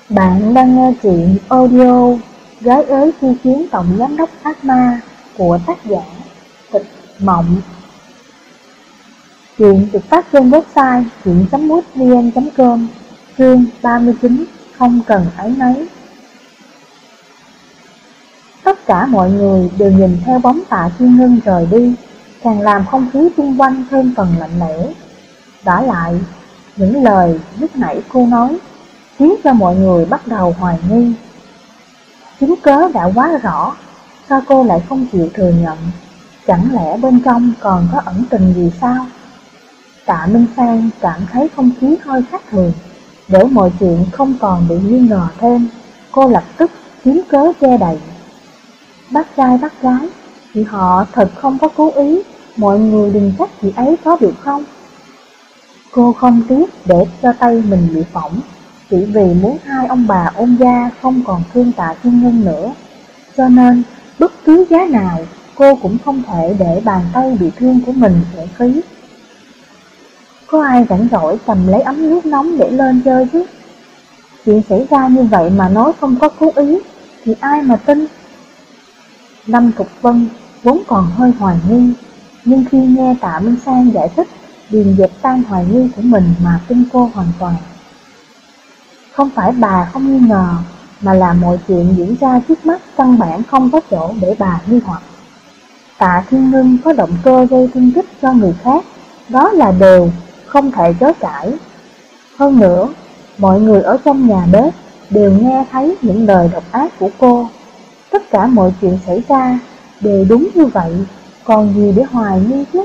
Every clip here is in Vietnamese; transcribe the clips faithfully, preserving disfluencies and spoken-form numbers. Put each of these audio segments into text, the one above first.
Bạn đang nghe truyện audio Gái ới khiêu chiến tổng giám đốc ác ma của tác giả Tịch Mộng. Truyện được phát trên website truyện chấm mútvn chấm com. Chương ba mươi chín. Không cần áy náy. Tất cả mọi người đều nhìn theo bóng Tạ Thiên Ngân rời đi, càng làm không khí xung quanh thêm phần lạnh lẽo. Vả lại, những lời lúc nãy cô nói khiến cho mọi người bắt đầu hoài nghi. Chứng cớ đã quá rõ, sao cô lại không chịu thừa nhận? Chẳng lẽ bên trong còn có ẩn tình gì sao? Tạ Minh Sang cảm thấy không khí hơi khác thường. Để mọi chuyện không còn bị nghi ngờ thêm, cô lập tức kiếm cớ che đậy. Bác trai bác gái, chị họ thật không có cố ý, mọi người đừng trách chị ấy có được không? Cô không tiếc để cho tay mình bị phỏng, chỉ vì muốn hai ông bà ôn gia không còn thương Tạ Thiên Ngân nữa. Cho nên, bất cứ giá nào, cô cũng không thể để bàn tay bị thương của mình uổng phí. Có ai rảnh rỗi cầm lấy ấm nước nóng để lên chơi chứ? Chuyện xảy ra như vậy mà nói không có cố ý, thì ai mà tin? Lâm Thục Vân vốn còn hơi hoài nghi, nhưng khi nghe Tạ Minh Sang giải thích, liền dẹp tan hoài nghi của mình mà tin cô hoàn toàn. Không phải bà không nghi ngờ, mà là mọi chuyện diễn ra trước mắt căn bản không có chỗ để bà nghi hoặc. Tạ Thiên Ngân có động cơ gây thương tích cho người khác, đó là điều không thể chối cãi. Hơn nữa, mọi người ở trong nhà bếp đều nghe thấy những lời độc ác của cô. Tất cả mọi chuyện xảy ra đều đúng như vậy, còn gì để hoài nghi chứ?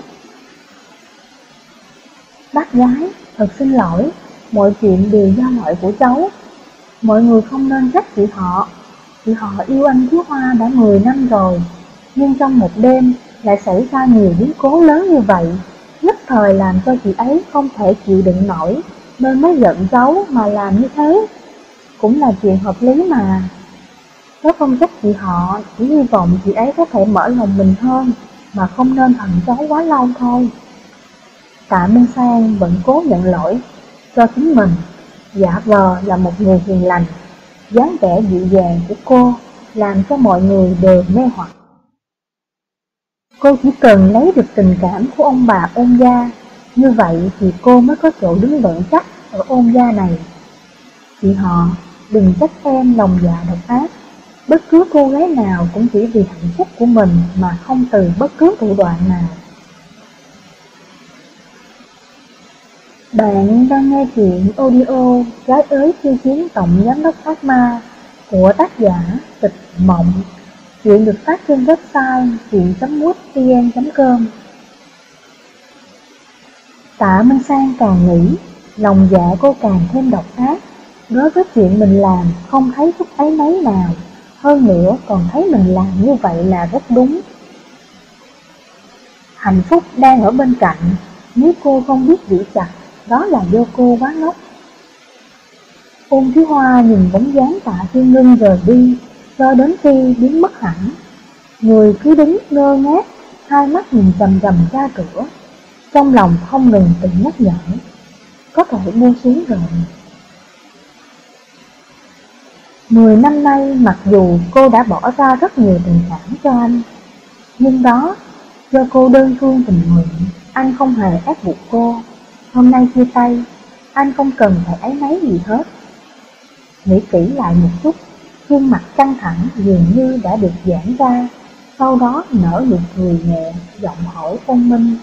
Bác gái, thật xin lỗi, mọi chuyện đều do lỗi của cháu. Mọi người không nên trách chị họ. Chị họ yêu anh Chí Hoa đã mười năm rồi, nhưng trong một đêm lại xảy ra nhiều biến cố lớn như vậy, nhất thời làm cho chị ấy không thể chịu đựng nổi, nên mới giận cháu mà làm như thế. Cũng là chuyện hợp lý mà. Cháu không trách chị họ, chỉ hy vọng chị ấy có thể mở lòng mình hơn, mà không nên hận cháu quá lâu thôi. Tạ Minh Sang vẫn cố nhận lỗi cho chính mình, giả vờ là một người hiền lành. Dáng vẻ dịu dàng của cô làm cho mọi người đều mê hoặc. Cô chỉ cần lấy được tình cảm của ông bà ôn gia, như vậy thì cô mới có chỗ đứng vững chắc ở ôn gia này. Chị họ, đừng trách em lòng dạ độc ác. Bất cứ cô gái nào cũng chỉ vì hạnh phúc của mình mà không từ bất cứ thủ đoạn nào. Bạn đang nghe truyện audio Gái ới khiêu chiến tổng giám đốc ác ma của tác giả Tịch Mộng. Chuyện được phát trên website truyện chấm mútvn chấm com. Tạ Minh Sang càng nghĩ, lòng dạ cô càng thêm độc ác. Đối với chuyện mình làm không thấy chút áy náy nào, hơn nữa còn thấy mình làm như vậy là rất đúng. Hạnh phúc đang ở bên cạnh, nếu cô không biết giữ chặt, đó là do cô quá ngốc. Ôn Chí Hoa nhìn bóng dáng Tạ Thiên Ngân rời đi, cho đến khi biến mất hẳn. Người cứ đứng ngơ ngác, hai mắt nhìn chằm chằm ra cửa, trong lòng không ngừng tự nhắc nhở, có thể buông xuống rồi. Mười năm nay mặc dù cô đã bỏ ra rất nhiều tình cảm cho anh, nhưng đó do cô đơn phương tình nguyện, anh không hề ép buộc cô. Hôm nay chia tay, anh không cần phải áy náy gì hết. Nghĩ kỹ lại một chút, gương mặt căng thẳng dường như đã được giãn ra, sau đó nở nụ cười nhẹ, giọng hỏi Ôn Minh.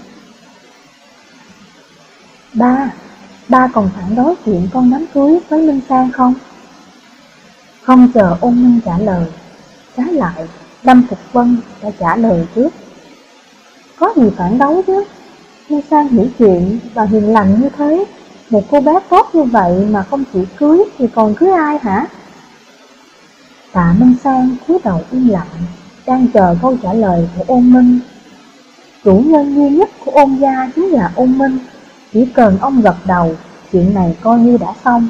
Ba, ba còn phản đối chuyện con đám cưới với Minh Sang không? Không chờ Ôn Minh trả lời, trái lại, Lâm Thục Vân đã trả lời trước. Có gì phản đối chứ? Minh Sang hiểu chuyện và hiền lành như thế, một cô bé tốt như vậy mà không chịu cưới thì còn cưới ai hả? Tạ Minh Sang cúi đầu im lặng, đang chờ câu trả lời của Ôn Minh. Chủ nhân duy nhất của Ôn gia chính là Ôn Minh, chỉ cần ông gật đầu, chuyện này coi như đã xong.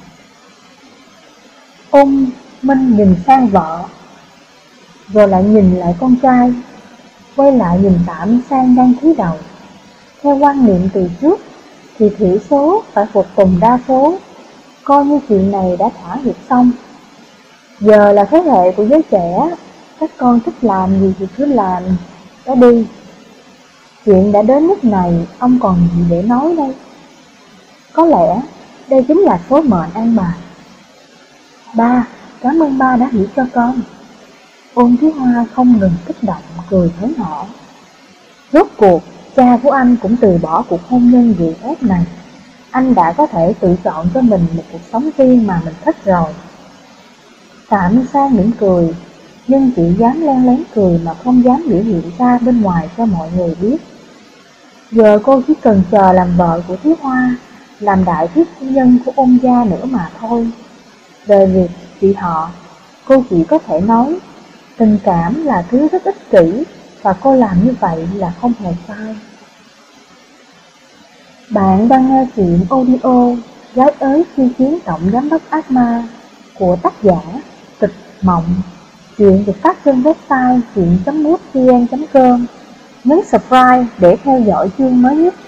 Ôn Minh nhìn sang vợ, rồi lại nhìn lại con trai, quay lại nhìn Tạ Minh Sang đang cúi đầu. Theo quan niệm từ trước thì thiểu số phải phục tùng đa số, coi như chuyện này đã thỏa hiệp xong. Giờ là thế hệ của giới trẻ, các con thích làm gì thì cứ làm, đã đi. Chuyện đã đến lúc này, ông còn gì để nói đây? Có lẽ đây chính là số mệnh an bài. Ba, cảm ơn ba đã hiểu cho con. Ôn Thúy Hoa không ngừng kích động, cười thốn hỏ. Rốt cuộc, cha của anh cũng từ bỏ cuộc hôn nhân gượng ép này. Anh đã có thể tự chọn cho mình một cuộc sống riêng mà mình thích rồi. Tạ Minh Sang mỉm cười, nhưng chỉ dám len lén cười mà không dám biểu hiện ra bên ngoài cho mọi người biết. Giờ cô chỉ cần chờ làm vợ của Thúy Hoa, làm đại thuyết phu nhân của Ôn gia nữa mà thôi. Về việc chị họ, cô chỉ có thể nói, tình cảm là thứ rất ích kỷ, và cô làm như vậy là không hề sai. Bạn đang nghe chuyện audio Gái ới khiêu chiến tổng giám đốc ác ma của tác giả Tịch Mộng. Chuyện được phát trên website chuyện chấm mútvn chấm com. Nhấn subscribe để theo dõi chương mới nhất.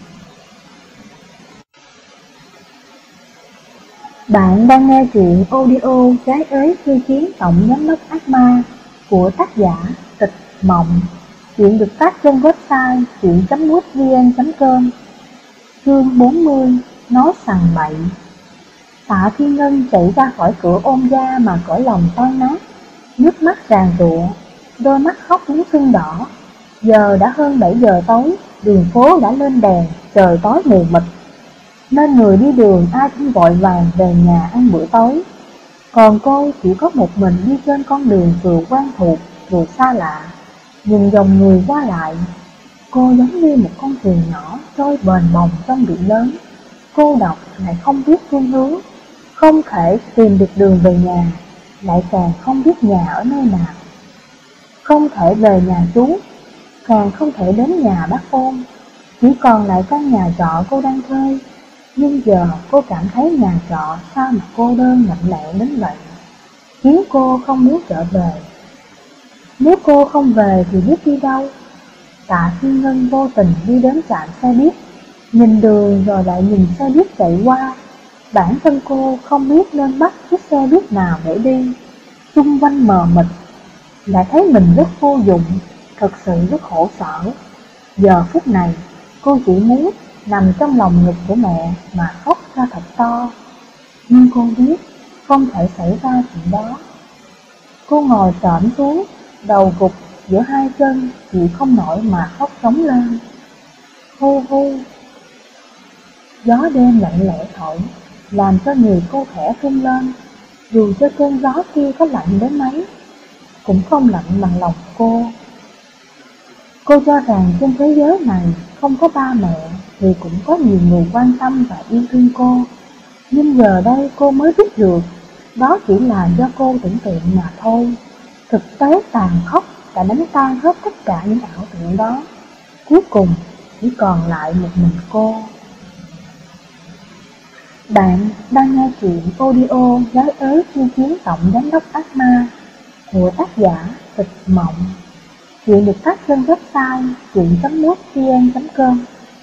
Bạn đang nghe chuyện audio Gái ới khiêu chiến tổng giám đốc ác ma của tác giả Tịch Mộng. Chuyện được phát trên website chuyện chấm mútvn chấm com. Chương bốn mươi. Nói sằng bậy. Tạ Thiên Ngân chạy ra khỏi cửa Ôn gia mà cõi lòng tan nát, nước mắt ràn rụa, đôi mắt khóc muốn sưng đỏ. Giờ đã hơn bảy giờ tối, đường phố đã lên đèn, trời tối mù mịt, nên người đi đường ai cũng vội vàng về nhà ăn bữa tối. Còn cô chỉ có một mình đi trên con đường vừa quen thuộc vừa xa lạ, nhìn dòng người qua lại. Cô giống như một con thuyền nhỏ trôi bềnh bồng trong biển lớn, cô độc lại không biết phương hướng, không thể tìm được đường về nhà, lại càng không biết nhà ở nơi nào. Không thể về nhà chú, càng không thể đến nhà bác Ôn, chỉ còn lại căn nhà trọ cô đang thuê. Nhưng giờ cô cảm thấy nhà trọ sao mà cô đơn lạnh lẽo đến vậy, khiến cô không muốn trở về. Nếu cô không về thì biết đi đâu? Tạ Thiên Ngân vô tình đi đến trạm xe buýt, nhìn đường rồi lại nhìn xe buýt chạy qua. Bản thân cô không biết nên bắt chiếc xe buýt nào để đi, xung quanh mờ mịt, lại thấy mình rất vô dụng, thật sự rất khổ sở. Giờ phút này, cô chỉ muốn nằm trong lòng ngực của mẹ mà khóc ra thật to. Nhưng cô biết không thể xảy ra chuyện đó. Cô ngồi xổm xuống, đầu gục giữa hai chân, chịu không nổi mà khóc trống lên. Hu hu. Gió đêm lạnh lẽo thổi, làm cho người cô khẽ run lên. Dù cho cơn gió kia có lạnh đến mấy, cũng không lạnh bằng lòng cô. Cô cho rằng trên thế giới này không có ba mẹ thì cũng có nhiều người quan tâm và yêu thương cô. Nhưng giờ đây cô mới biết được, đó chỉ là do cô tưởng tượng mà thôi. Thực tế tàn khốc đã đánh tan hết tất cả những ảo tưởng đó. Cuối cùng chỉ còn lại một mình cô. Bạn đang nghe chuyện audio Gái ới khiêu chiến tổng giám đốc ác ma của tác giả Tịch Mộng. Chuyện được phát trên website chuyện chấm mútvn chấm com.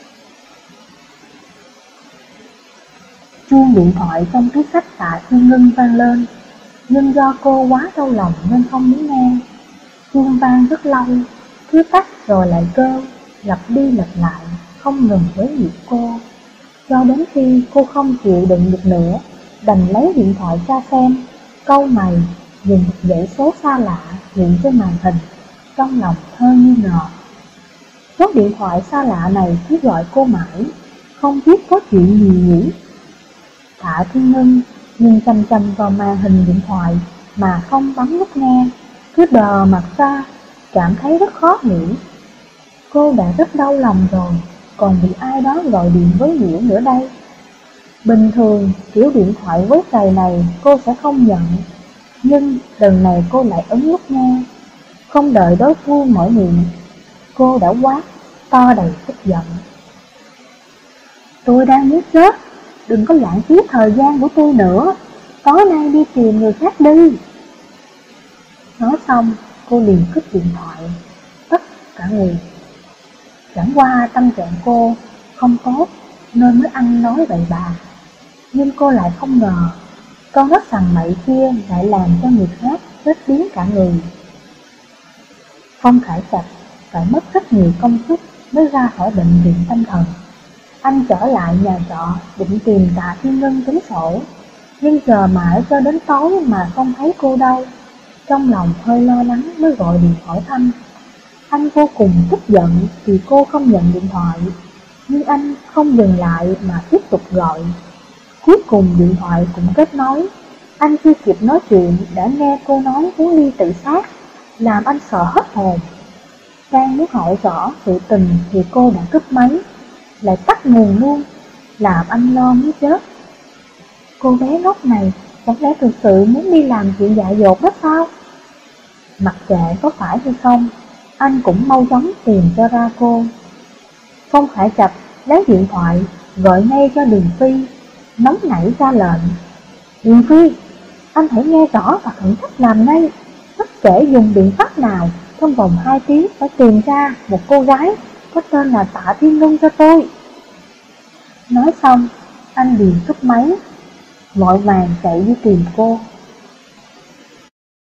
Chuông điện thoại trong túi xách Tạ Thiên Ngân vang lên, nhưng do cô quá đau lòng nên không muốn nghe. Chuông vang rất lâu, cứ tắt rồi lại kêu, lặp đi lặp lại, không ngừng quấy nhiễu cô. Cho đến khi cô không chịu đựng được nữa, đành lấy điện thoại ra xem, câu mày nhìn một dãy số xa lạ hiện trên màn hình, trong lòng hơi nghi ngờ. Số điện thoại xa lạ này cứ gọi cô mãi, không biết có chuyện gì nhỉ. Tạ Thiên Ngân nhìn chằm chằm vào màn hình điện thoại mà không bấm nút nghe, cứ đờ mặt ra, cảm thấy rất khó hiểu. Cô đã rất đau lòng rồi, còn bị ai đó gọi điện với nhiễu nữa đây. Bình thường kiểu điện thoại quấy rầy này cô sẽ không nhận, nhưng lần này cô lại ấn nút nghe. Không đợi đối phương mở miệng, cô đã quát to đầy tức giận: "Tôi đang muốn chết, đừng có lãng phí thời gian của tôi nữa, tối nay đi tìm người khác đi." Nói xong, cô liền cúp điện thoại, tất cả người. Chẳng qua tâm trạng cô không tốt nên mới ăn nói vậy bà. Nhưng cô lại không ngờ con đất sằng bậy kia lại làm cho người khác chết điếng cả người. Phong Khải Trạch phải mất rất nhiều công sức mới ra khỏi bệnh viện tâm thần. Anh trở lại nhà trọ định tìm Tạ Thiên Ngân tính sổ, nhưng chờ mãi cho đến tối mà không thấy cô đâu. Trong lòng hơi lo lắng mới gọi điện hỏi thăm. Anh vô cùng tức giận vì cô không nhận điện thoại, nhưng anh không dừng lại mà tiếp tục gọi. Cuối cùng điện thoại cũng kết nối. Anh chưa kịp nói chuyện đã nghe cô nói muốn đi tự sát, làm anh sợ hết hồn. Đang muốn hỏi rõ sự tình thì cô đã cúp máy, lại tắt nguồn luôn, làm anh lo muốn chết. Cô bé ngốc này chẳng lẽ thực sự muốn đi làm chuyện dại dột đó sao? Mặc kệ có phải hay không, anh cũng mau chóng tìm cho ra cô. Phong Khải Trạch lấy điện thoại gọi ngay cho Đường Phi, nóng nảy ra lệnh. Đường Phi, anh hãy nghe rõ và khẩn cấp làm ngay, bất kể dùng biện pháp nào, trong vòng hai tiếng phải tìm ra một cô gái có tên là Tạ Thiên Ngân cho tôi. Nói xong, anh liền cúp máy, vội vàng chạy đi tìm cô.